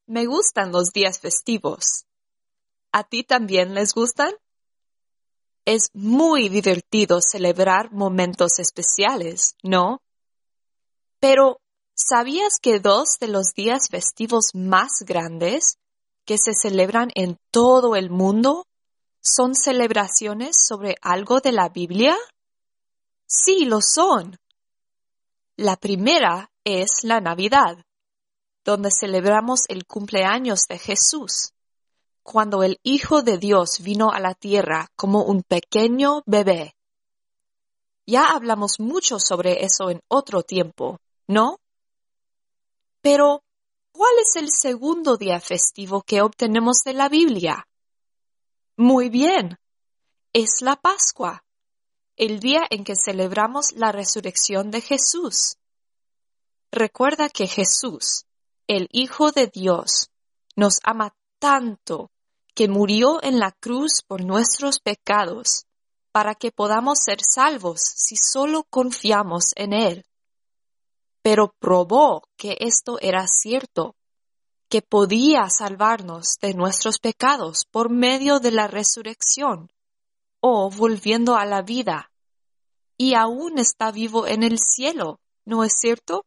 Me gustan los días festivos. ¿A ti también les gustan? Es muy divertido celebrar momentos especiales, ¿no? Pero, ¿sabías que dos de los días festivos más grandes que se celebran en todo el mundo son celebraciones sobre algo de la Biblia? Sí, lo son. La primera es la Navidad, donde celebramos el cumpleaños de Jesús, cuando el Hijo de Dios vino a la tierra como un pequeño bebé. Ya hablamos mucho sobre eso en otro tiempo, ¿no? Pero, ¿cuál es el segundo día festivo que obtenemos de la Biblia? Muy bien, es la Pascua, el día en que celebramos la resurrección de Jesús. Recuerda que Jesús, el Hijo de Dios, nos ama tanto que murió en la cruz por nuestros pecados, para que podamos ser salvos si solo confiamos en Él. Pero probó que esto era cierto, que podía salvarnos de nuestros pecados por medio de la resurrección, o volviendo a la vida, y aún está vivo en el cielo, ¿no es cierto?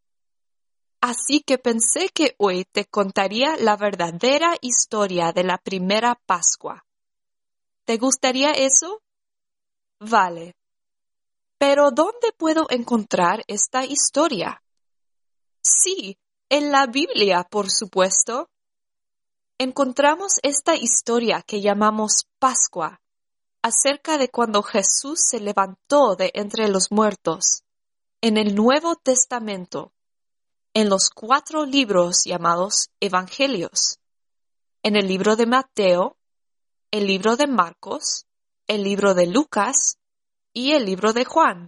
Así que pensé que hoy te contaría la verdadera historia de la primera Pascua. ¿Te gustaría eso? Vale. Pero ¿dónde puedo encontrar esta historia? Sí, en la Biblia, por supuesto. Encontramos esta historia que llamamos Pascua, acerca de cuando Jesús se levantó de entre los muertos, en el Nuevo Testamento, en los 4 libros llamados Evangelios, en el libro de Mateo, el libro de Marcos, el libro de Lucas y el libro de Juan.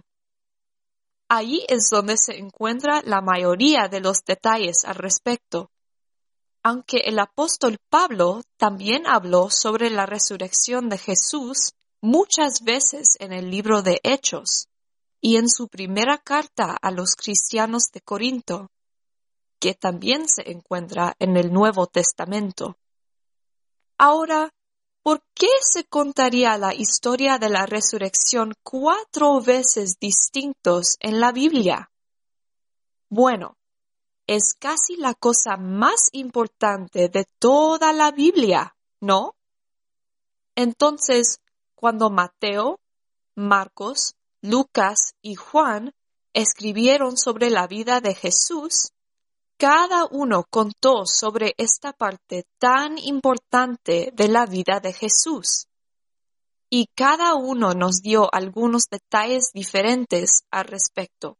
Allí es donde se encuentra la mayoría de los detalles al respecto, aunque el apóstol Pablo también habló sobre la resurrección de Jesús muchas veces en el libro de Hechos y en su primera carta a los cristianos de Corinto, que también se encuentra en el Nuevo Testamento. Ahora, ¿por qué se contaría la historia de la resurrección 4 veces distintos en la Biblia? Bueno, es casi la cosa más importante de toda la Biblia, ¿no? Entonces, cuando Mateo, Marcos, Lucas y Juan escribieron sobre la vida de Jesús, cada uno contó sobre esta parte tan importante de la vida de Jesús. Y cada uno nos dio algunos detalles diferentes al respecto.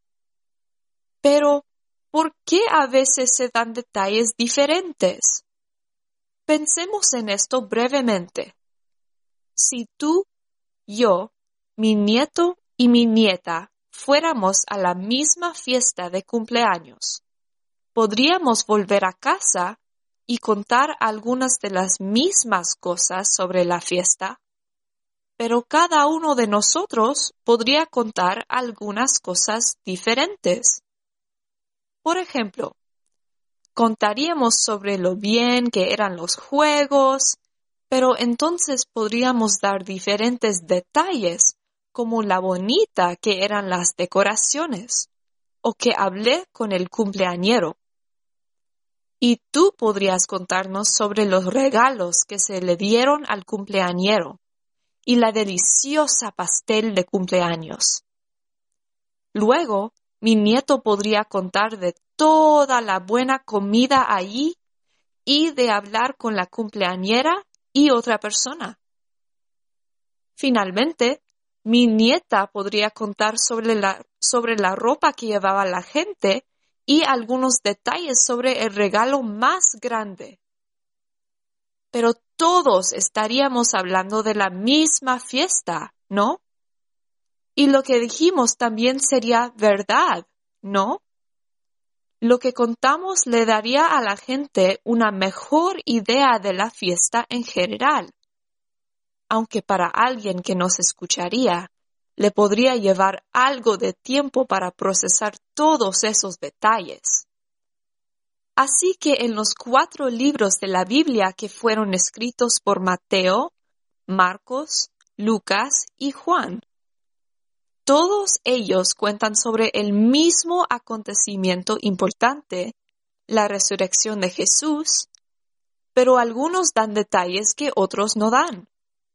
Pero, ¿por qué a veces se dan detalles diferentes? Pensemos en esto brevemente. Si tú, yo, mi nieto y mi nieta fuéramos a la misma fiesta de cumpleaños, podríamos volver a casa y contar algunas de las mismas cosas sobre la fiesta, pero cada uno de nosotros podría contar algunas cosas diferentes. Por ejemplo, contaríamos sobre lo bien que eran los juegos, pero entonces podríamos dar diferentes detalles, como la bonita que eran las decoraciones, o que hablé con el cumpleañero. Y tú podrías contarnos sobre los regalos que se le dieron al cumpleañero y la deliciosa pastel de cumpleaños. Luego, mi nieto podría contar de toda la buena comida allí y de hablar con la cumpleañera y otra persona. Finalmente, mi nieta podría contar sobre la ropa que llevaba la gente y algunos detalles sobre el regalo más grande. Pero todos estaríamos hablando de la misma fiesta, ¿no? Y lo que dijimos también sería verdad, ¿no? Lo que contamos le daría a la gente una mejor idea de la fiesta en general, aunque para alguien que nos escucharía, le podría llevar algo de tiempo para procesar todos esos detalles. Así que en los 4 libros de la Biblia que fueron escritos por Mateo, Marcos, Lucas y Juan, todos ellos cuentan sobre el mismo acontecimiento importante, la resurrección de Jesús, pero algunos dan detalles que otros no dan.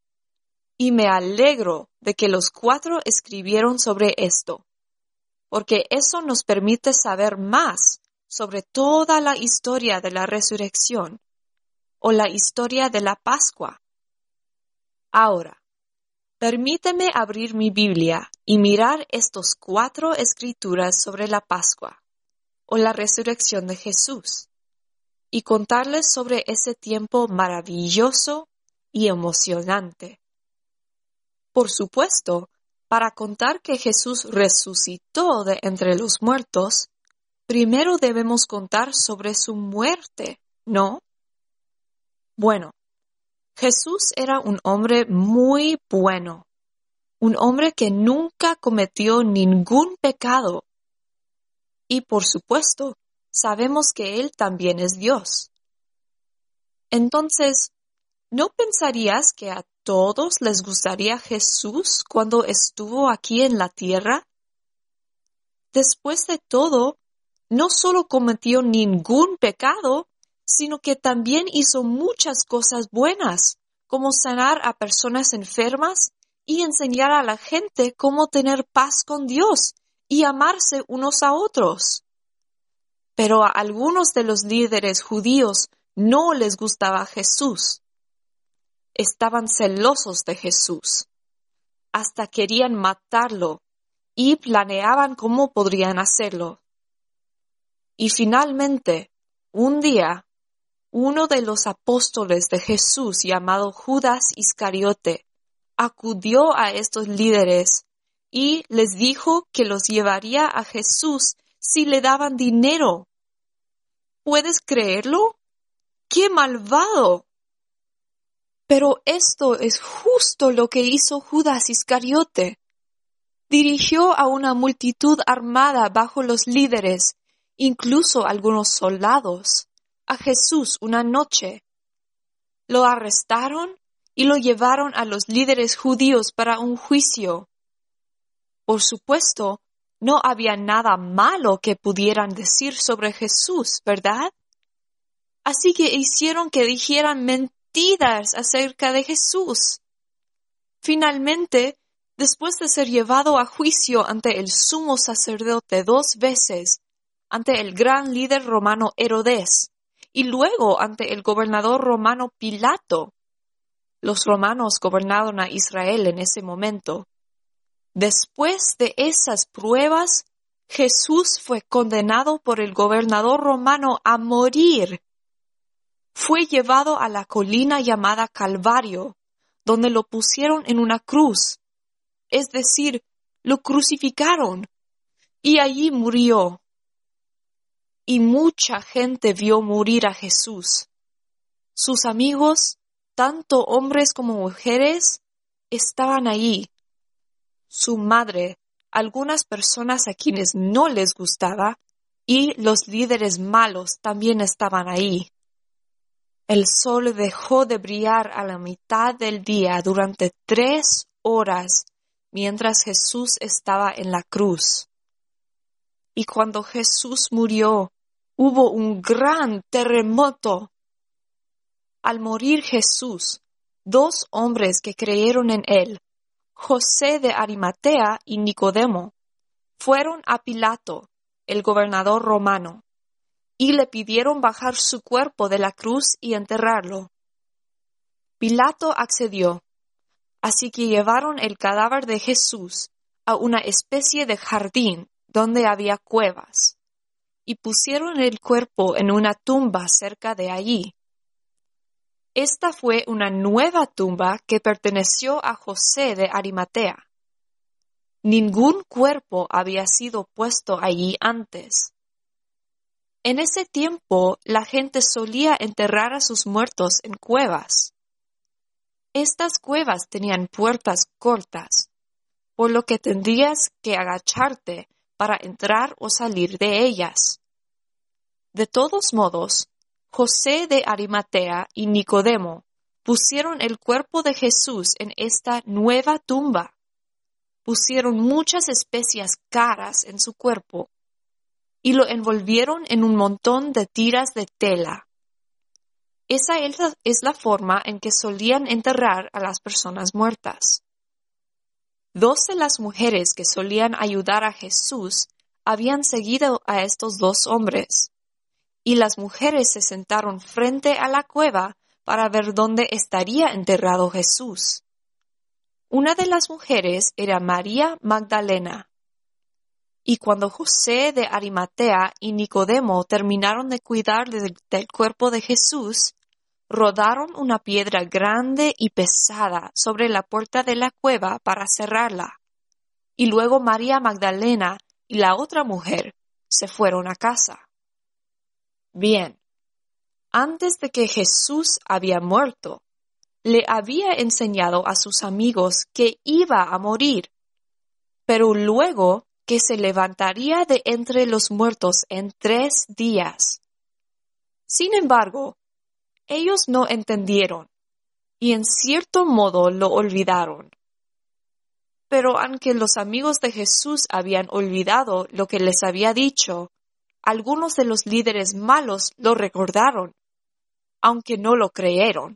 Y me alegro de que los 4 escribieron sobre esto, porque eso nos permite saber más sobre toda la historia de la resurrección o la historia de la Pascua. Ahora, permíteme abrir mi Biblia y mirar estos 4 escrituras sobre la Pascua o la resurrección de Jesús y contarles sobre ese tiempo maravilloso y emocionante. Por supuesto, para contar que Jesús resucitó de entre los muertos, primero debemos contar sobre su muerte, ¿no? Bueno, Jesús era un hombre muy bueno, un hombre que nunca cometió ningún pecado. Y por supuesto, sabemos que Él también es Dios. Entonces, ¿no pensarías que a todos les gustaría Jesús cuando estuvo aquí en la tierra? Después de todo, no solo cometió ningún pecado, sino que también hizo muchas cosas buenas, como sanar a personas enfermas y enseñar a la gente cómo tener paz con Dios y amarse unos a otros. Pero a algunos de los líderes judíos no les gustaba Jesús. Estaban celosos de Jesús. Hasta querían matarlo y planeaban cómo podrían hacerlo. Y finalmente, un día, uno de los apóstoles de Jesús, llamado Judas Iscariote, acudió a estos líderes y les dijo que los llevaría a Jesús si le daban dinero. ¿Puedes creerlo? ¡Qué malvado! Pero esto es justo lo que hizo Judas Iscariote. Dirigió a una multitud armada bajo los líderes, incluso algunos soldados, a Jesús una noche. Lo arrestaron y lo llevaron a los líderes judíos para un juicio. Por supuesto, no había nada malo que pudieran decir sobre Jesús, ¿verdad? Así que hicieron que dijeran mentiras acerca de Jesús. Finalmente, después de ser llevado a juicio ante el sumo sacerdote 2 veces, ante el gran líder romano Herodes, y luego ante el gobernador romano Pilato. Los romanos gobernaron a Israel en ese momento. Después de esas pruebas, Jesús fue condenado por el gobernador romano a morir. Fue llevado a la colina llamada Calvario, donde lo pusieron en una cruz, es decir, lo crucificaron, y allí murió. Y mucha gente vio morir a Jesús. Sus amigos, tanto hombres como mujeres, estaban allí. Su madre, algunas personas a quienes no les gustaba, y los líderes malos también estaban ahí. El sol dejó de brillar a la mitad del día durante 3 horas, mientras Jesús estaba en la cruz. Y cuando Jesús murió, hubo un gran terremoto. Al morir Jesús, 2 hombres que creyeron en él, José de Arimatea y Nicodemo, fueron a Pilato, el gobernador romano, y le pidieron bajar su cuerpo de la cruz y enterrarlo. Pilato accedió, así que llevaron el cadáver de Jesús a una especie de jardín donde había cuevas, y pusieron el cuerpo en una tumba cerca de allí. Esta fue una nueva tumba que perteneció a José de Arimatea. Ningún cuerpo había sido puesto allí antes. En ese tiempo, la gente solía enterrar a sus muertos en cuevas. Estas cuevas tenían puertas cortas, por lo que tendrías que agacharte para entrar o salir de ellas. De todos modos, José de Arimatea y Nicodemo pusieron el cuerpo de Jesús en esta nueva tumba. Pusieron muchas especias caras en su cuerpo y lo envolvieron en un montón de tiras de tela. Esa es la forma en que solían enterrar a las personas muertas. 2 de las mujeres que solían ayudar a Jesús habían seguido a estos 2 hombres, y las mujeres se sentaron frente a la cueva para ver dónde estaría enterrado Jesús. Una de las mujeres era María Magdalena. Y cuando José de Arimatea y Nicodemo terminaron de cuidar del cuerpo de Jesús, rodaron una piedra grande y pesada sobre la puerta de la cueva para cerrarla. Y luego María Magdalena y la otra mujer se fueron a casa. Bien, antes de que Jesús había muerto, le había enseñado a sus amigos que iba a morir, pero luego que se levantaría de entre los muertos en 3 días. Sin embargo, ellos no entendieron y en cierto modo lo olvidaron. Pero aunque los amigos de Jesús habían olvidado lo que les había dicho, algunos de los líderes malos lo recordaron, aunque no lo creyeron.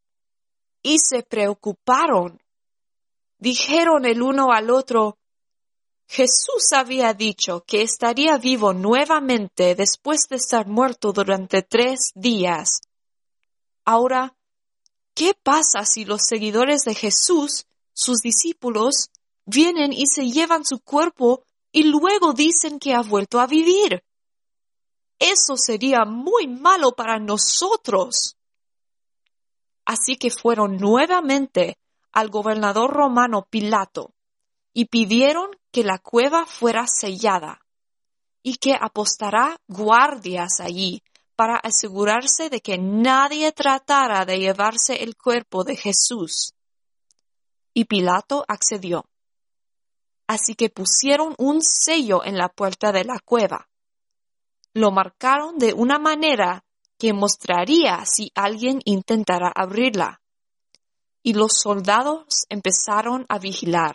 Y se preocuparon. Dijeron el uno al otro: Jesús había dicho que estaría vivo nuevamente después de estar muerto durante 3 días. Ahora, ¿qué pasa si los seguidores de Jesús, sus discípulos, vienen y se llevan su cuerpo y luego dicen que ha vuelto a vivir? Eso sería muy malo para nosotros. Así que fueron nuevamente al gobernador romano Pilato y pidieron que la cueva fuera sellada y que apostara guardias allí para asegurarse de que nadie tratara de llevarse el cuerpo de Jesús. Y Pilato accedió. Así que pusieron un sello en la puerta de la cueva. Lo marcaron de una manera que mostraría si alguien intentara abrirla. Y los soldados empezaron a vigilar.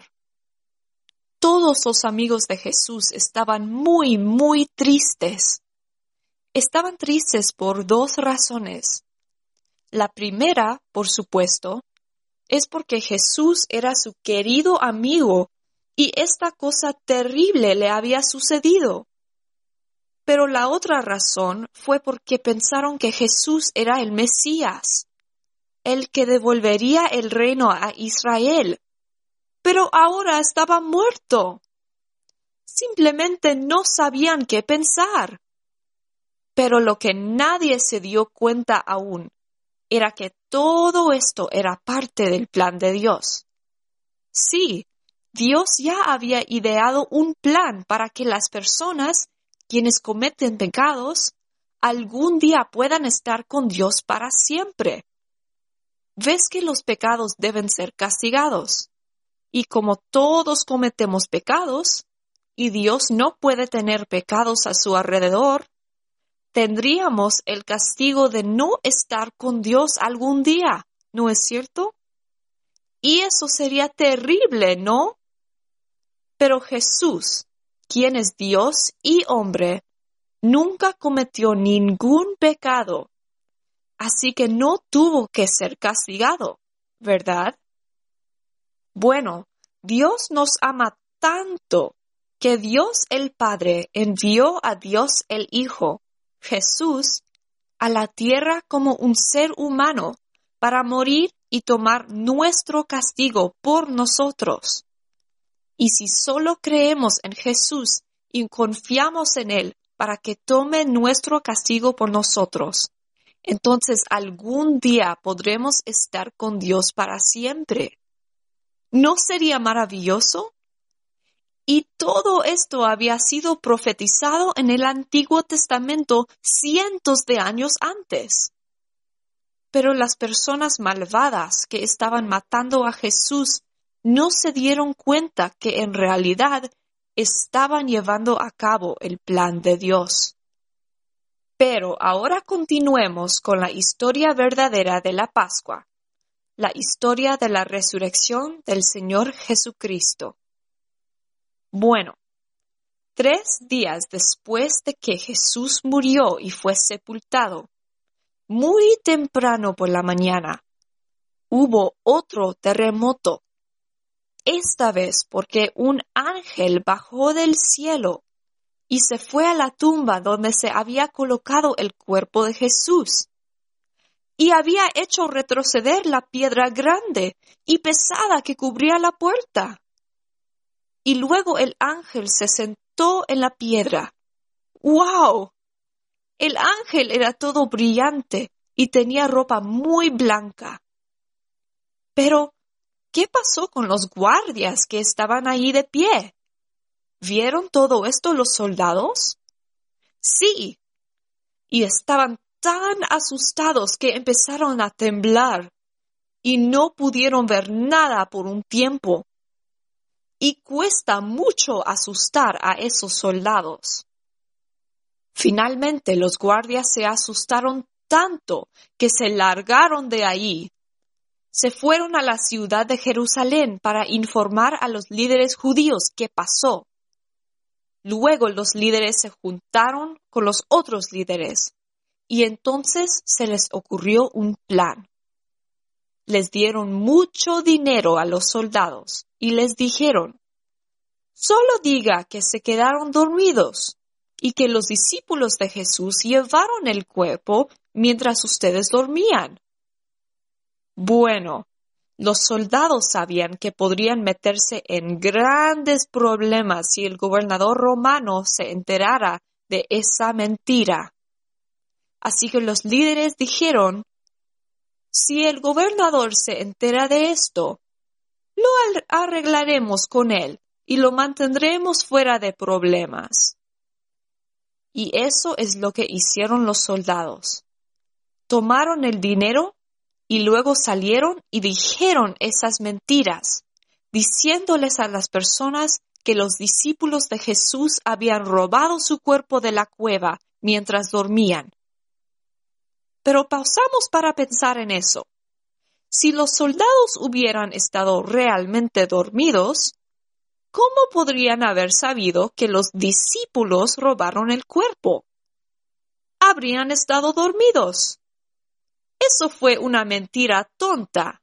Todos los amigos de Jesús estaban muy, muy tristes. Estaban tristes por 2 razones. La primera, por supuesto, es porque Jesús era su querido amigo y esta cosa terrible le había sucedido. Pero la otra razón fue porque pensaron que Jesús era el Mesías, el que devolvería el reino a Israel. Pero ahora estaba muerto. Simplemente no sabían qué pensar. Pero lo que nadie se dio cuenta aún era que todo esto era parte del plan de Dios. Sí, Dios ya había ideado un plan para que las personas, quienes cometen pecados, algún día puedan estar con Dios para siempre. ¿Ves que los pecados deben ser castigados? Y como todos cometemos pecados, y Dios no puede tener pecados a su alrededor, tendríamos el castigo de no estar con Dios algún día, ¿no es cierto? Y eso sería terrible, ¿no? Pero Jesús, quien es Dios y hombre, nunca cometió ningún pecado, así que no tuvo que ser castigado, ¿verdad? Bueno, Dios nos ama tanto que Dios el Padre envió a Dios el Hijo, Jesús, a la tierra como un ser humano para morir y tomar nuestro castigo por nosotros. Y si solo creemos en Jesús y confiamos en Él para que tome nuestro castigo por nosotros, entonces algún día podremos estar con Dios para siempre. ¿No sería maravilloso? Y todo esto había sido profetizado en el Antiguo Testamento cientos de años antes. Pero las personas malvadas que estaban matando a Jesús no se dieron cuenta que en realidad estaban llevando a cabo el plan de Dios. Pero ahora continuemos con la historia verdadera de la Pascua, la historia de la resurrección del Señor Jesucristo. Bueno, 3 días después de que Jesús murió y fue sepultado, muy temprano por la mañana, hubo otro terremoto. Esta vez porque un ángel bajó del cielo y se fue a la tumba donde se había colocado el cuerpo de Jesús, y había hecho retroceder la piedra grande y pesada que cubría la puerta. Y luego el ángel se sentó en la piedra. ¡Wow! El ángel era todo brillante y tenía ropa muy blanca. Pero, ¿qué pasó con los guardias que estaban allí de pie? ¿Vieron todo esto los soldados? Sí. Y estaban tan asustados que empezaron a temblar y no pudieron ver nada por un tiempo. Y cuesta mucho asustar a esos soldados. Finalmente los guardias se asustaron tanto que se largaron de allí. Se fueron a la ciudad de Jerusalén para informar a los líderes judíos qué pasó. Luego los líderes se juntaron con los otros líderes y entonces se les ocurrió un plan. Les dieron mucho dinero a los soldados y les dijeron: solo diga que se quedaron dormidos y que los discípulos de Jesús llevaron el cuerpo mientras ustedes dormían. Bueno, los soldados sabían que podrían meterse en grandes problemas si el gobernador romano se enterara de esa mentira. Así que los líderes dijeron: si el gobernador se entera de esto, lo arreglaremos con él y lo mantendremos fuera de problemas. Y eso es lo que hicieron los soldados. Tomaron el dinero y luego salieron y dijeron esas mentiras, diciéndoles a las personas que los discípulos de Jesús habían robado su cuerpo de la cueva mientras dormían. Pero pausamos para pensar en eso. Si los soldados hubieran estado realmente dormidos, ¿cómo podrían haber sabido que los discípulos robaron el cuerpo? Habrían estado dormidos. Eso fue una mentira tonta.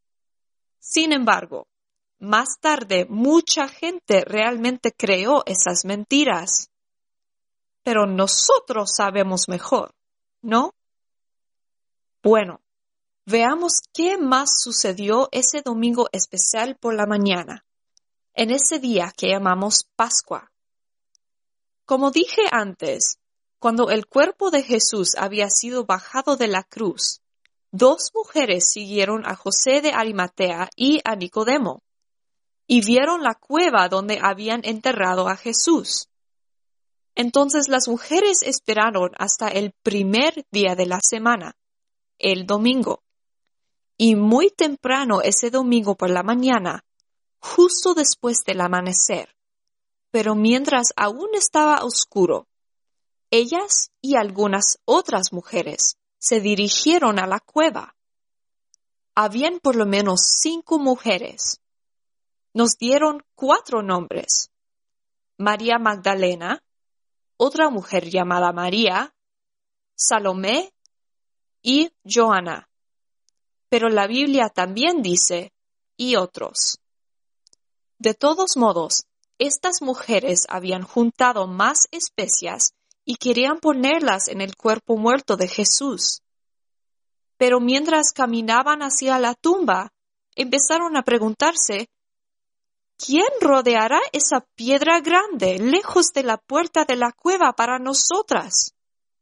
Sin embargo, más tarde mucha gente realmente creó esas mentiras. Pero nosotros sabemos mejor, ¿no? Bueno, veamos qué más sucedió ese domingo especial por la mañana, en ese día que llamamos Pascua. Como dije antes, cuando el cuerpo de Jesús había sido bajado de la cruz, 2 mujeres siguieron a José de Arimatea y a Nicodemo, y vieron la cueva donde habían enterrado a Jesús. Entonces las mujeres esperaron hasta el primer día de la semana, el domingo. Y muy temprano ese domingo por la mañana, justo después del amanecer, pero mientras aún estaba oscuro, ellas y algunas otras mujeres se dirigieron a la cueva. Habían por lo menos 5 mujeres. Nos dieron 4 nombres: María Magdalena, otra mujer llamada María, Salomé y Joana. Pero la Biblia también dice: y otros. De todos modos, estas mujeres habían juntado más especias y querían ponerlas en el cuerpo muerto de Jesús. Pero mientras caminaban hacia la tumba, empezaron a preguntarse: ¿quién rodeará esa piedra grande lejos de la puerta de la cueva para nosotras?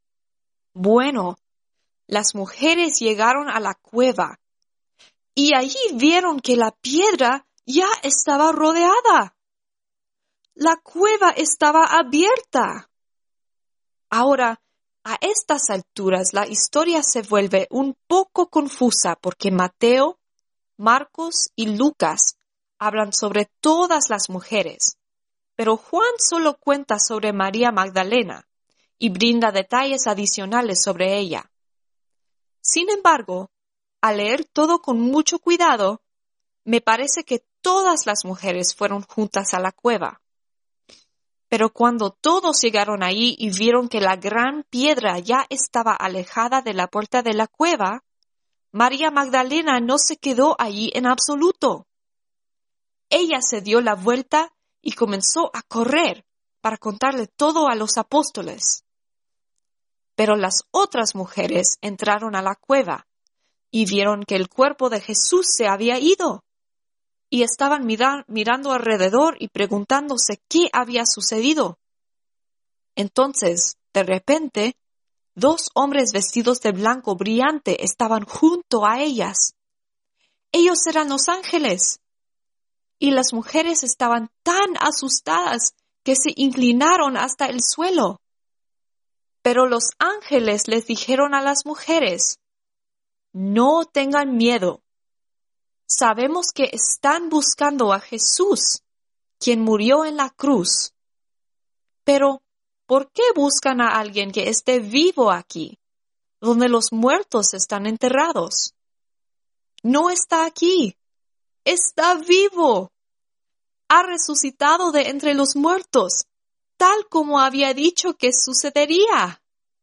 Bueno, las mujeres llegaron a la cueva y allí vieron que la piedra ya estaba rodeada. La cueva estaba abierta. Ahora, a estas alturas la historia se vuelve un poco confusa porque Mateo, Marcos y Lucas hablan sobre todas las mujeres, pero Juan solo cuenta sobre María Magdalena y brinda detalles adicionales sobre ella. Sin embargo, al leer todo con mucho cuidado, me parece que todas las mujeres fueron juntas a la cueva. Pero cuando todos llegaron allí y vieron que la gran piedra ya estaba alejada de la puerta de la cueva, María Magdalena no se quedó allí en absoluto. Ella se dio la vuelta y comenzó a correr para contarle todo a los apóstoles. Pero las otras mujeres entraron a la cueva y vieron que el cuerpo de Jesús se había ido. Y estaban mirando alrededor y preguntándose qué había sucedido. Entonces, de repente, 2 hombres vestidos de blanco brillante estaban junto a ellas. Ellos eran los ángeles. Y las mujeres estaban tan asustadas que se inclinaron hasta el suelo. Pero los ángeles les dijeron a las mujeres: «No tengan miedo. Sabemos que están buscando a Jesús, quien murió en la cruz. Pero, ¿por qué buscan a alguien que esté vivo aquí, donde los muertos están enterrados? No está aquí. Está vivo. Ha resucitado de entre los muertos, tal como había dicho que sucedería».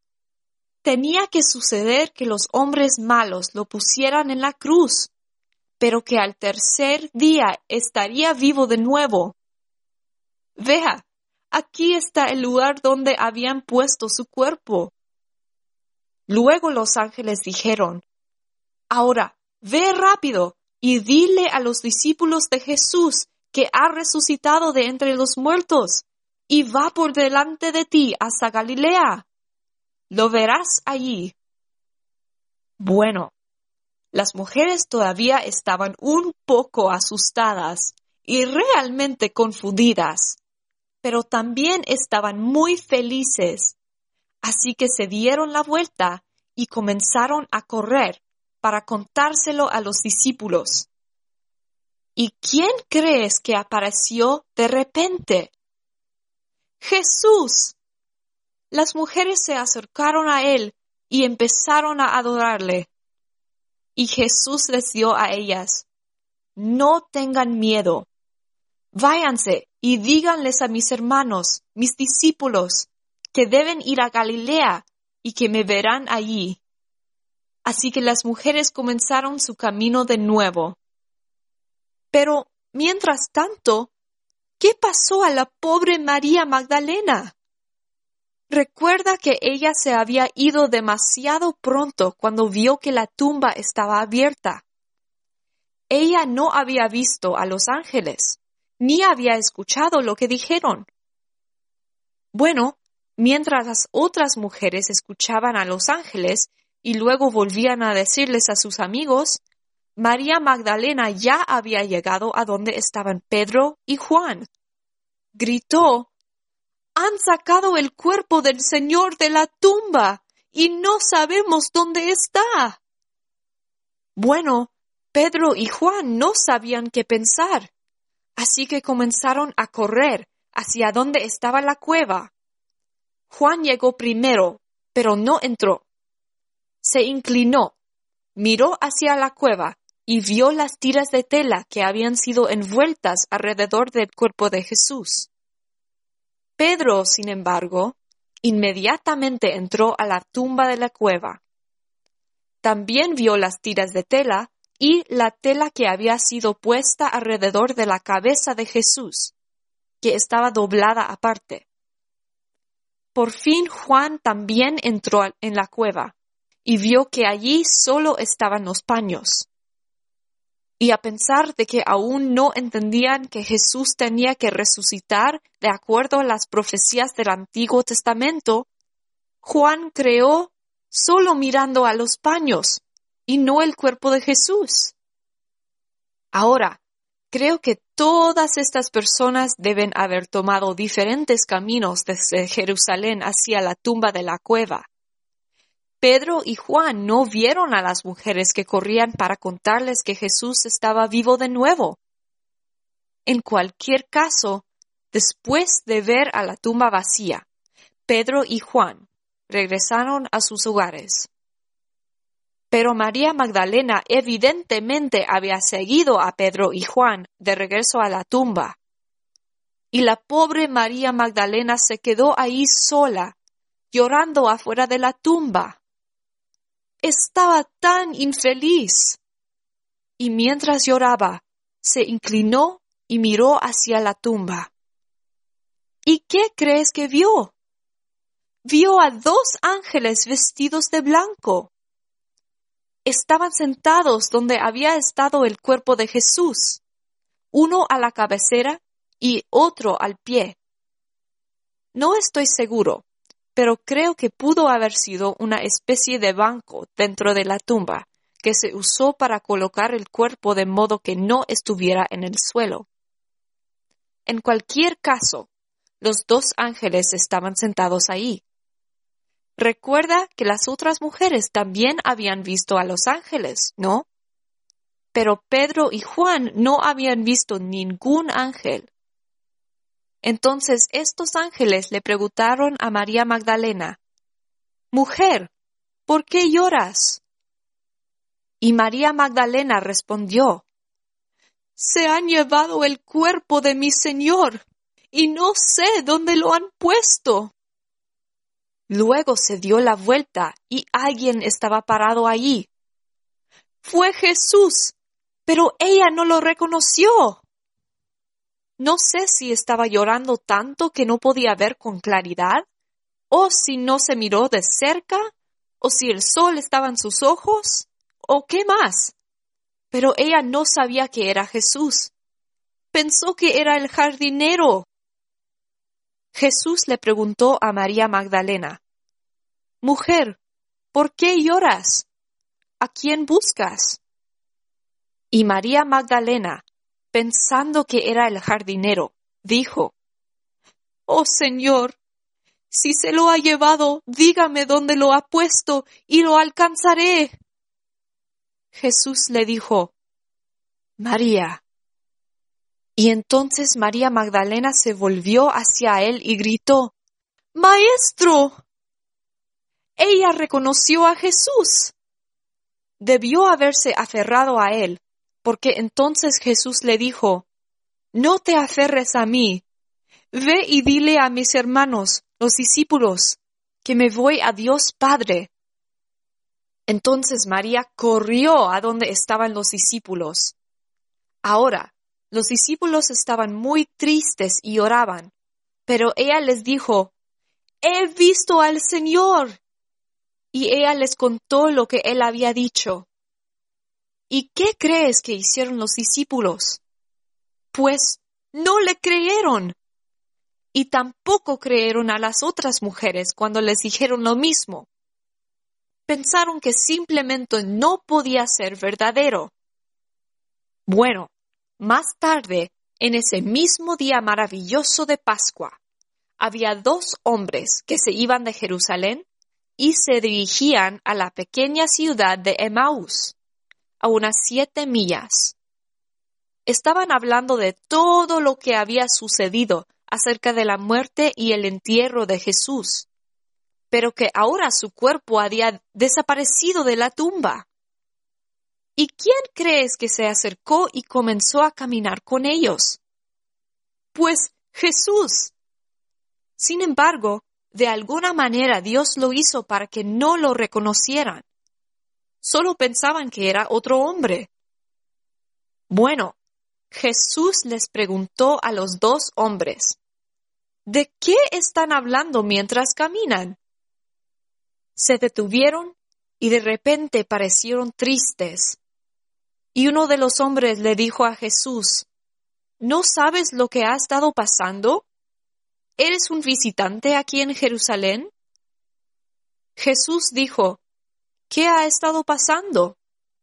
Tenía que suceder que los hombres malos lo pusieran en la cruz, pero que al tercer día estaría vivo de nuevo. Vea, aquí está el lugar donde habían puesto su cuerpo. Luego los ángeles dijeron: «Ahora, ve rápido y dile a los discípulos de Jesús que ha resucitado de entre los muertos y va por delante de ti hasta Galilea. Lo verás allí». Bueno, las mujeres todavía estaban un poco asustadas y realmente confundidas, pero también estaban muy felices. Así que se dieron la vuelta y comenzaron a correr para contárselo a los discípulos. ¿Y quién crees que apareció de repente? ¡Jesús! Las mujeres se acercaron a él y empezaron a adorarle. Y Jesús les dio a ellas: «No tengan miedo. Váyanse y díganles a mis hermanos, mis discípulos, que deben ir a Galilea y que me verán allí». Así que las mujeres comenzaron su camino de nuevo. Pero, mientras tanto, ¿qué pasó a la pobre María Magdalena? Recuerda que ella se había ido demasiado pronto cuando vio que la tumba estaba abierta. Ella no había visto a los ángeles, ni había escuchado lo que dijeron. Bueno, mientras las otras mujeres escuchaban a los ángeles y luego volvían a decirles a sus amigos, María Magdalena ya había llegado a donde estaban Pedro y Juan. Gritó: «Han sacado el cuerpo del Señor de la tumba y no sabemos dónde está». Bueno, Pedro y Juan no sabían qué pensar, así que comenzaron a correr hacia donde estaba la cueva. Juan llegó primero, pero no entró. Se inclinó, miró hacia la cueva y vio las tiras de tela que habían sido envueltas alrededor del cuerpo de Jesús. Pedro, sin embargo, inmediatamente entró a la tumba de la cueva. También vio las tiras de tela y la tela que había sido puesta alrededor de la cabeza de Jesús, que estaba doblada aparte. Por fin Juan también entró en la cueva y vio que allí solo estaban los paños. Y a pesar de que aún no entendían que Jesús tenía que resucitar de acuerdo a las profecías del Antiguo Testamento, Juan creó solo mirando a los paños y no el cuerpo de Jesús. Ahora, creo que todas estas personas deben haber tomado diferentes caminos desde Jerusalén hacia la tumba de la cueva. Pedro y Juan no vieron a las mujeres que corrían para contarles que Jesús estaba vivo de nuevo. En cualquier caso, después de ver a la tumba vacía, Pedro y Juan regresaron a sus hogares. Pero María Magdalena evidentemente había seguido a Pedro y Juan de regreso a la tumba. Y la pobre María Magdalena se quedó ahí sola, llorando afuera de la tumba. Estaba tan infeliz. Y mientras lloraba, se inclinó y miró hacia la tumba. ¿Y qué crees que vio? Vio a 2 ángeles vestidos de blanco. Estaban sentados donde había estado el cuerpo de Jesús, uno a la cabecera y otro al pie. No estoy seguro, pero creo que pudo haber sido una especie de banco dentro de la tumba, que se usó para colocar el cuerpo de modo que no estuviera en el suelo. En cualquier caso, los 2 ángeles estaban sentados ahí. Recuerda que las otras mujeres también habían visto a los ángeles, ¿no? Pero Pedro y Juan no habían visto ningún ángel. Entonces estos ángeles le preguntaron a María Magdalena: «Mujer, ¿por qué lloras?» Y María Magdalena respondió: «Se han llevado el cuerpo de mi Señor, y no sé dónde lo han puesto». Luego se dio la vuelta y alguien estaba parado allí. Fue Jesús, pero ella no lo reconoció. No sé si estaba llorando tanto que no podía ver con claridad, o si no se miró de cerca, o si el sol estaba en sus ojos, o qué más. Pero ella no sabía que era Jesús. Pensó que era el jardinero. Jesús le preguntó a María Magdalena: «Mujer, ¿por qué lloras? ¿A quién buscas?» Y María Magdalena, pensando que era el jardinero, dijo: «Oh Señor, si se lo ha llevado, dígame dónde lo ha puesto y lo alcanzaré». Jesús le dijo: «María». Y entonces María Magdalena se volvió hacia él y gritó: «¡Maestro!». Ella reconoció a Jesús. Debió haberse aferrado a él, porque entonces Jesús le dijo: «No te aferres a mí. Ve y dile a mis hermanos, los discípulos, que me voy a Dios Padre». Entonces María corrió a donde estaban los discípulos. Ahora, los discípulos estaban muy tristes y lloraban, pero ella les dijo: «He visto al Señor». Y ella les contó lo que él había dicho. ¿Y qué crees que hicieron los discípulos? Pues no le creyeron. Y tampoco creyeron a las otras mujeres cuando les dijeron lo mismo. Pensaron que simplemente no podía ser verdadero. Bueno, más tarde, en ese mismo día maravilloso de Pascua, había 2 hombres que se iban de Jerusalén y se dirigían a la pequeña ciudad de Emaús, a unas 7 millas. Estaban hablando de todo lo que había sucedido acerca de la muerte y el entierro de Jesús, pero que ahora su cuerpo había desaparecido de la tumba. ¿Y quién crees que se acercó y comenzó a caminar con ellos? Pues Jesús. Sin embargo, de alguna manera Dios lo hizo para que no lo reconocieran. Solo pensaban que era otro hombre. Bueno, Jesús les preguntó a los 2 hombres: ¿de qué están hablando mientras caminan? Se detuvieron y de repente parecieron tristes. Y uno de los hombres le dijo a Jesús: ¿no sabes lo que ha estado pasando? ¿Eres un visitante aquí en Jerusalén? Jesús dijo: ¿qué ha estado pasando?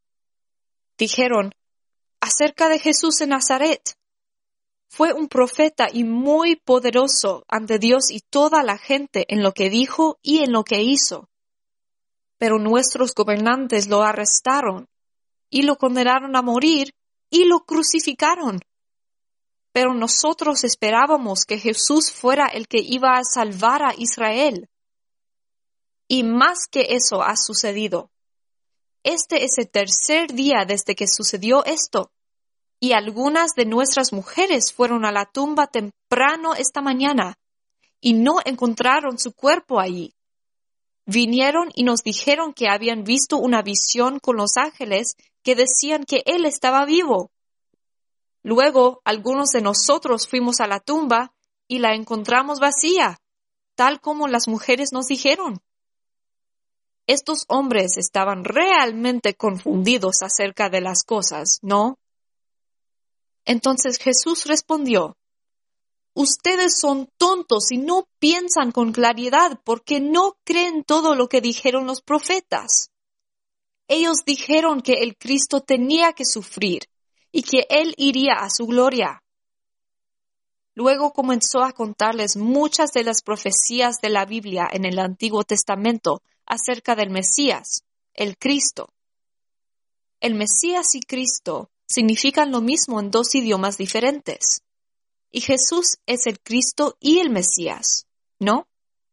Dijeron: acerca de Jesús de Nazaret. Fue un profeta y muy poderoso ante Dios y toda la gente en lo que dijo y en lo que hizo. Pero nuestros gobernantes lo arrestaron y lo condenaron a morir y lo crucificaron. Pero nosotros esperábamos que Jesús fuera el que iba a salvar a Israel. Y más que eso ha sucedido. Este es el tercer día desde que sucedió esto. Y algunas de nuestras mujeres fueron a la tumba temprano esta mañana y no encontraron su cuerpo allí. Vinieron y nos dijeron que habían visto una visión con los ángeles que decían que él estaba vivo. Luego, algunos de nosotros fuimos a la tumba y la encontramos vacía, tal como las mujeres nos dijeron. Estos hombres estaban realmente confundidos acerca de las cosas, ¿no? Entonces Jesús respondió: Ustedes son tontos y no piensan con claridad porque no creen todo lo que dijeron los profetas. Ellos dijeron que el Cristo tenía que sufrir y que Él iría a su gloria. Luego comenzó a contarles muchas de las profecías de la Biblia en el Antiguo Testamento acerca del Mesías, el Cristo. El Mesías y Cristo significan lo mismo en dos idiomas diferentes. Y Jesús es el Cristo y el Mesías, ¿no?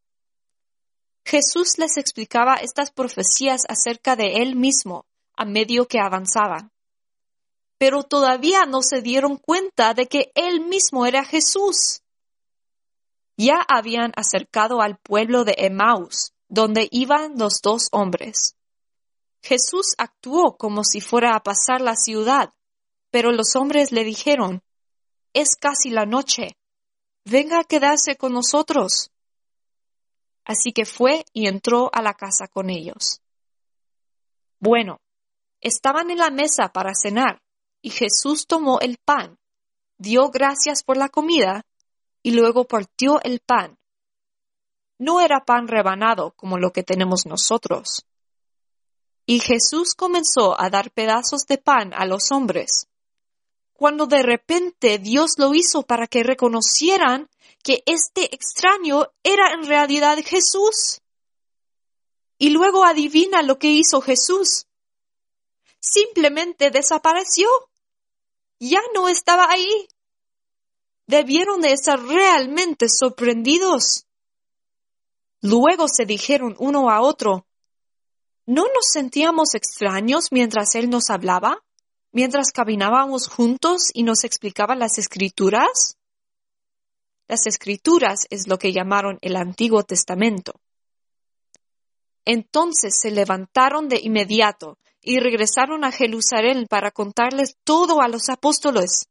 Jesús les explicaba estas profecías acerca de Él mismo a medida que avanzaban. Pero todavía no se dieron cuenta de que Él mismo era Jesús. Ya habían acercado al pueblo de Emaús, donde iban los dos hombres. Jesús actuó como si fuera a pasar la ciudad, pero los hombres le dijeron: Es casi la noche. Venga a quedarse con nosotros. Así que fue y entró a la casa con ellos. Bueno, estaban en la mesa para cenar, y Jesús tomó el pan, dio gracias por la comida, y luego partió el pan. No era pan rebanado como lo que tenemos nosotros. Y Jesús comenzó a dar pedazos de pan a los hombres, cuando de repente Dios lo hizo para que reconocieran que este extraño era en realidad Jesús. Y luego adivina lo que hizo Jesús. Simplemente desapareció. Ya no estaba ahí. Debieron de estar realmente sorprendidos. Luego se dijeron uno a otro: ¿No nos sentíamos extraños mientras Él nos hablaba? ¿Mientras caminábamos juntos y nos explicaba las Escrituras? Las Escrituras es lo que llamaron el Antiguo Testamento. Entonces se levantaron de inmediato y regresaron a Jerusalén para contarles todo a los apóstoles.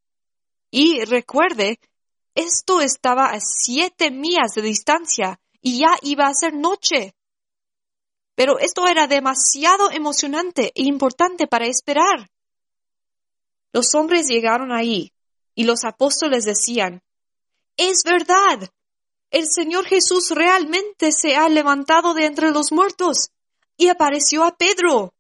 Y recuerde, esto estaba a 7 millas de distancia y ya iba a ser noche. Pero esto era demasiado emocionante e importante para esperar. Los hombres llegaron ahí y los apóstoles decían: ¡Es verdad! El Señor Jesús realmente se ha levantado de entre los muertos y apareció a Pedro.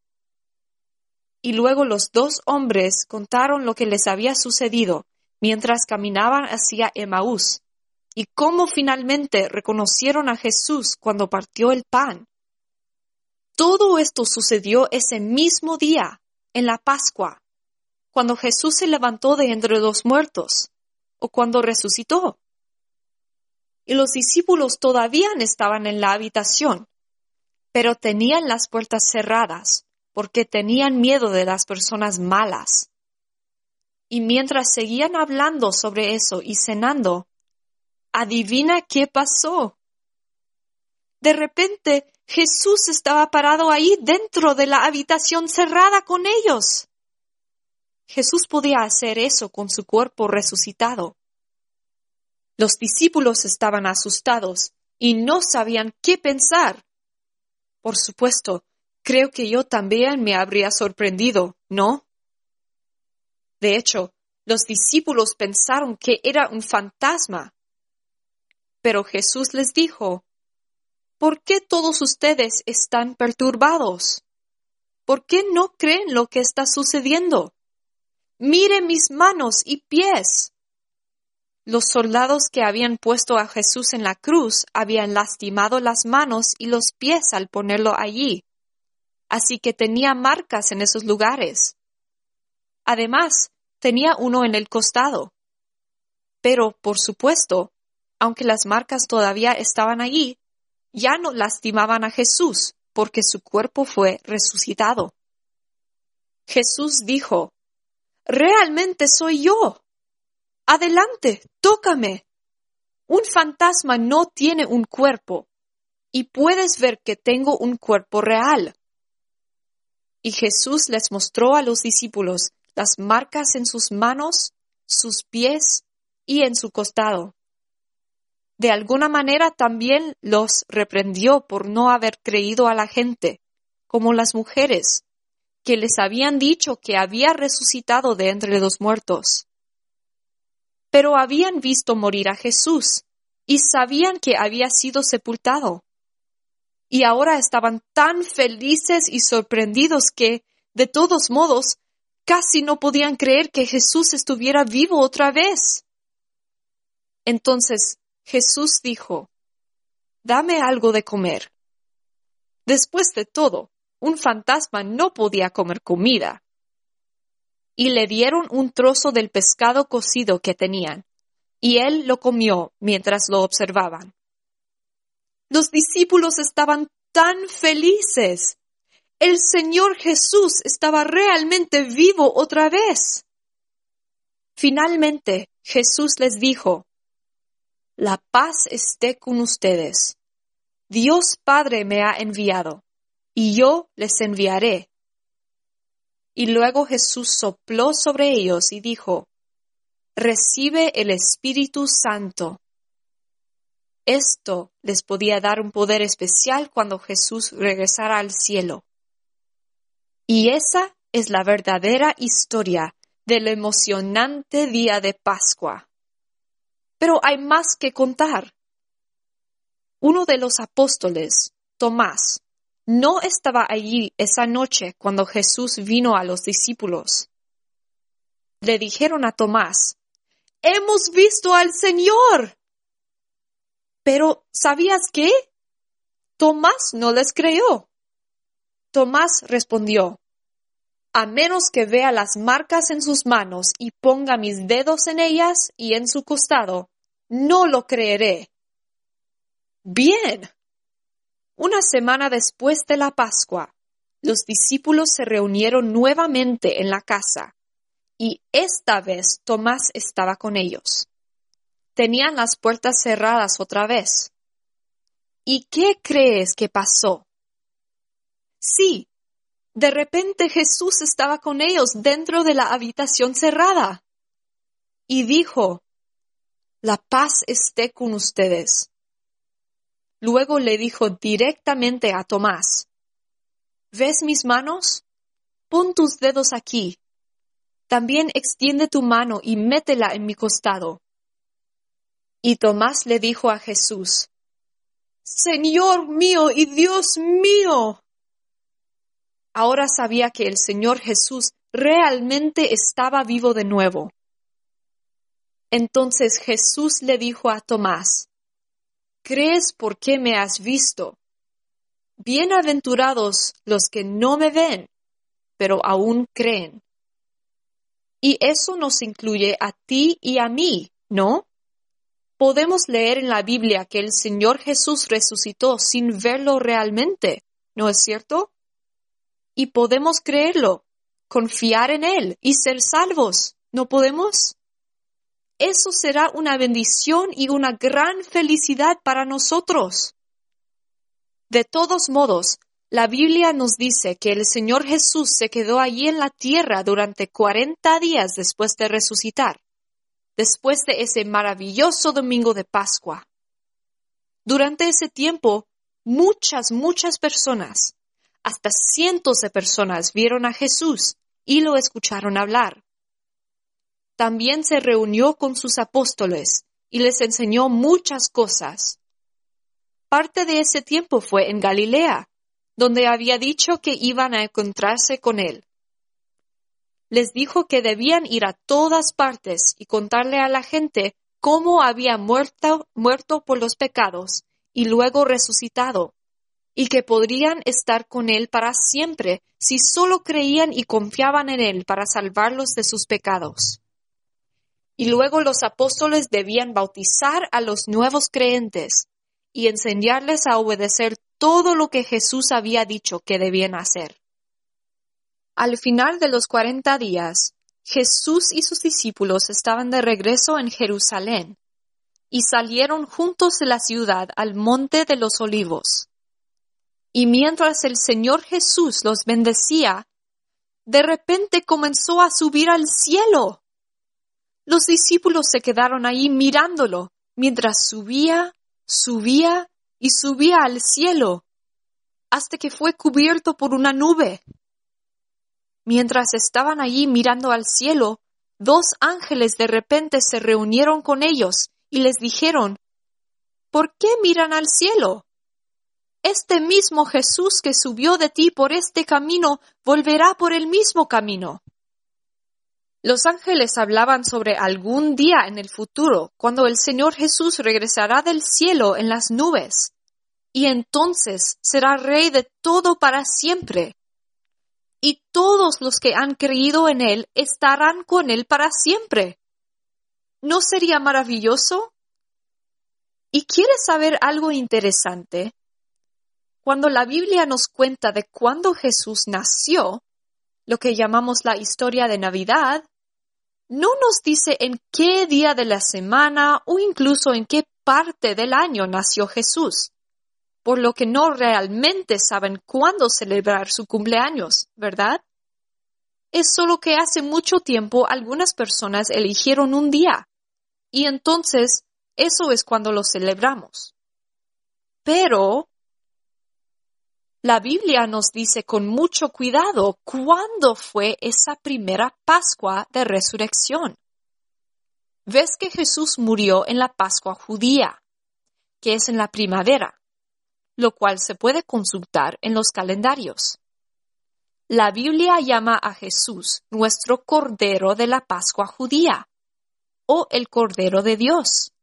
Y luego los dos hombres contaron lo que les había sucedido mientras caminaban hacia Emaús y cómo finalmente reconocieron a Jesús cuando partió el pan. Todo esto sucedió ese mismo día, en la Pascua, cuando Jesús se levantó de entre los muertos, o cuando resucitó. Y los discípulos todavía estaban en la habitación, pero tenían las puertas cerradas, porque tenían miedo de las personas malas. Y mientras seguían hablando sobre eso y cenando, adivina qué pasó. De repente, Jesús estaba parado ahí dentro de la habitación cerrada con ellos. Jesús podía hacer eso con su cuerpo resucitado. Los discípulos estaban asustados y no sabían qué pensar. Por supuesto, creo que yo también me habría sorprendido, ¿no? De hecho, los discípulos pensaron que era un fantasma. Pero Jesús les dijo: ¿Por qué todos ustedes están perturbados? ¿Por qué no creen lo que está sucediendo? ¡Mire mis manos y pies! Los soldados que habían puesto a Jesús en la cruz habían lastimado las manos y los pies al ponerlo allí, así que tenía marcas en esos lugares. Además, tenía uno en el costado. Pero, por supuesto, aunque las marcas todavía estaban allí, ya no lastimaban a Jesús porque su cuerpo fue resucitado. Jesús dijo, «Realmente soy yo. Adelante, tócame. Un fantasma no tiene un cuerpo, y puedes ver que tengo un cuerpo real». Y Jesús les mostró a los discípulos las marcas en sus manos, sus pies y en su costado. De alguna manera también los reprendió por no haber creído a la gente, como las mujeres, que les habían dicho que había resucitado de entre los muertos. Pero habían visto morir a Jesús y sabían que había sido sepultado. Y ahora estaban tan felices y sorprendidos que, de todos modos, casi no podían creer que Jesús estuviera vivo otra vez. Entonces Jesús dijo, «Dame algo de comer». Después de todo, un fantasma no podía comer comida. Y le dieron un trozo del pescado cocido que tenían, y él lo comió mientras lo observaban. Los discípulos estaban tan felices. El Señor Jesús estaba realmente vivo otra vez. Finalmente, Jesús les dijo, «La paz esté con ustedes. Dios Padre me ha enviado, y yo les enviaré». Y luego Jesús sopló sobre ellos y dijo, «Recibe el Espíritu Santo». Esto les podía dar un poder especial cuando Jesús regresara al cielo. Y esa es la verdadera historia del emocionante día de Pascua. Pero hay más que contar. Uno de los apóstoles, Tomás, no estaba allí esa noche cuando Jesús vino a los discípulos. Le dijeron a Tomás, «¡Hemos visto al Señor!». Pero, ¿sabías qué? Tomás no les creyó. Tomás respondió, «A menos que vea las marcas en sus manos y ponga mis dedos en ellas y en su costado, no lo creeré». Bien. Una semana después de la Pascua, los discípulos se reunieron nuevamente en la casa, y esta vez Tomás estaba con ellos. Tenían las puertas cerradas otra vez. ¿Y qué crees que pasó? Sí, de repente Jesús estaba con ellos dentro de la habitación cerrada. Y dijo, «La paz esté con ustedes». Luego le dijo directamente a Tomás, «¿Ves mis manos? Pon tus dedos aquí. También extiende tu mano y métela en mi costado». Y Tomás le dijo a Jesús, «Señor mío y Dios mío». Ahora sabía que el Señor Jesús realmente estaba vivo de nuevo. Entonces Jesús le dijo a Tomás, «¿Crees porque me has visto? Bienaventurados los que no me ven, pero aún creen». Y eso nos incluye a ti y a mí, ¿no? Podemos leer en la Biblia que el Señor Jesús resucitó sin verlo realmente, ¿no es cierto? Y podemos creerlo, confiar en Él y ser salvos, ¿no podemos? Eso será una bendición y una gran felicidad para nosotros. De todos modos, la Biblia nos dice que el Señor Jesús se quedó allí en la tierra durante 40 días después de resucitar, después de ese maravilloso domingo de Pascua. Durante ese tiempo, muchas personas, hasta cientos de personas vieron a Jesús y lo escucharon hablar. También se reunió con sus apóstoles y les enseñó muchas cosas. Parte de ese tiempo fue en Galilea, donde había dicho que iban a encontrarse con él. Les dijo que debían ir a todas partes y contarle a la gente cómo había muerto por los pecados y luego resucitado, y que podrían estar con él para siempre si solo creían y confiaban en él para salvarlos de sus pecados. Y luego los apóstoles debían bautizar a los nuevos creyentes y enseñarles a obedecer todo lo que Jesús había dicho que debían hacer. Al final de los 40 días, Jesús y sus discípulos estaban de regreso en Jerusalén y salieron juntos de la ciudad al monte de los Olivos. Y mientras el Señor Jesús los bendecía, de repente comenzó a subir al cielo. Los discípulos se quedaron ahí mirándolo mientras subía y subía al cielo, hasta que fue cubierto por una nube. Mientras estaban allí mirando al cielo, 2 ángeles de repente se reunieron con ellos y les dijeron: ¿Por qué miran al cielo? Este mismo Jesús que subió de ti por este camino volverá por el mismo camino. Los ángeles hablaban sobre algún día en el futuro, cuando el Señor Jesús regresará del cielo en las nubes, y entonces será Rey de todo para siempre. Y todos los que han creído en Él estarán con Él para siempre. ¿No sería maravilloso? ¿Y quieres saber algo interesante? Cuando la Biblia nos cuenta de cuándo Jesús nació, lo que llamamos la historia de Navidad, no nos dice en qué día de la semana o incluso en qué parte del año nació Jesús, por lo que no realmente saben cuándo celebrar su cumpleaños, ¿verdad? Es solo que hace mucho tiempo algunas personas eligieron un día, y entonces eso es cuando lo celebramos. Pero la Biblia nos dice con mucho cuidado cuándo fue esa primera Pascua de Resurrección. Ves que Jesús murió en la Pascua judía, que es en la primavera, lo cual se puede consultar en los calendarios. La Biblia llama a Jesús nuestro Cordero de la Pascua judía, o el Cordero de Dios.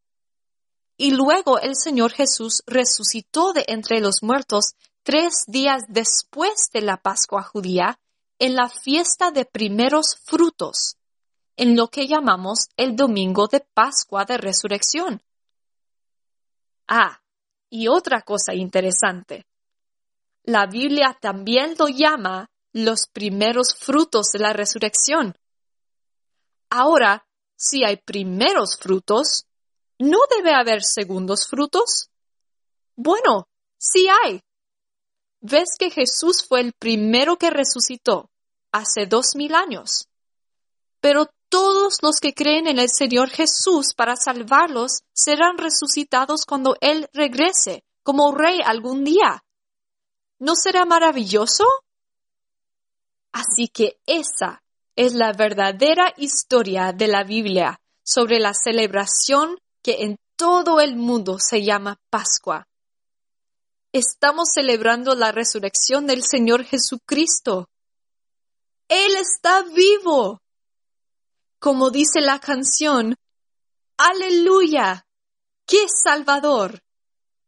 Y luego el Señor Jesús resucitó de entre los muertos 3 días después de la Pascua judía, en la fiesta de primeros frutos, en lo que llamamos el Domingo de Pascua de Resurrección. Y otra cosa interesante. La Biblia también lo llama los primeros frutos de la resurrección. Ahora, si hay primeros frutos, ¿no debe haber segundos frutos? Bueno, sí hay. ¿Ves que Jesús fue el primero que resucitó hace 2000 años? Pero todos los que creen en el Señor Jesús para salvarlos serán resucitados cuando Él regrese como Rey algún día. ¿No será maravilloso? Así que esa es la verdadera historia de la Biblia sobre la celebración que en todo el mundo se llama Pascua. Estamos celebrando la resurrección del Señor Jesucristo. ¡Él está vivo! Como dice la canción, ¡Aleluya! ¡Qué Salvador!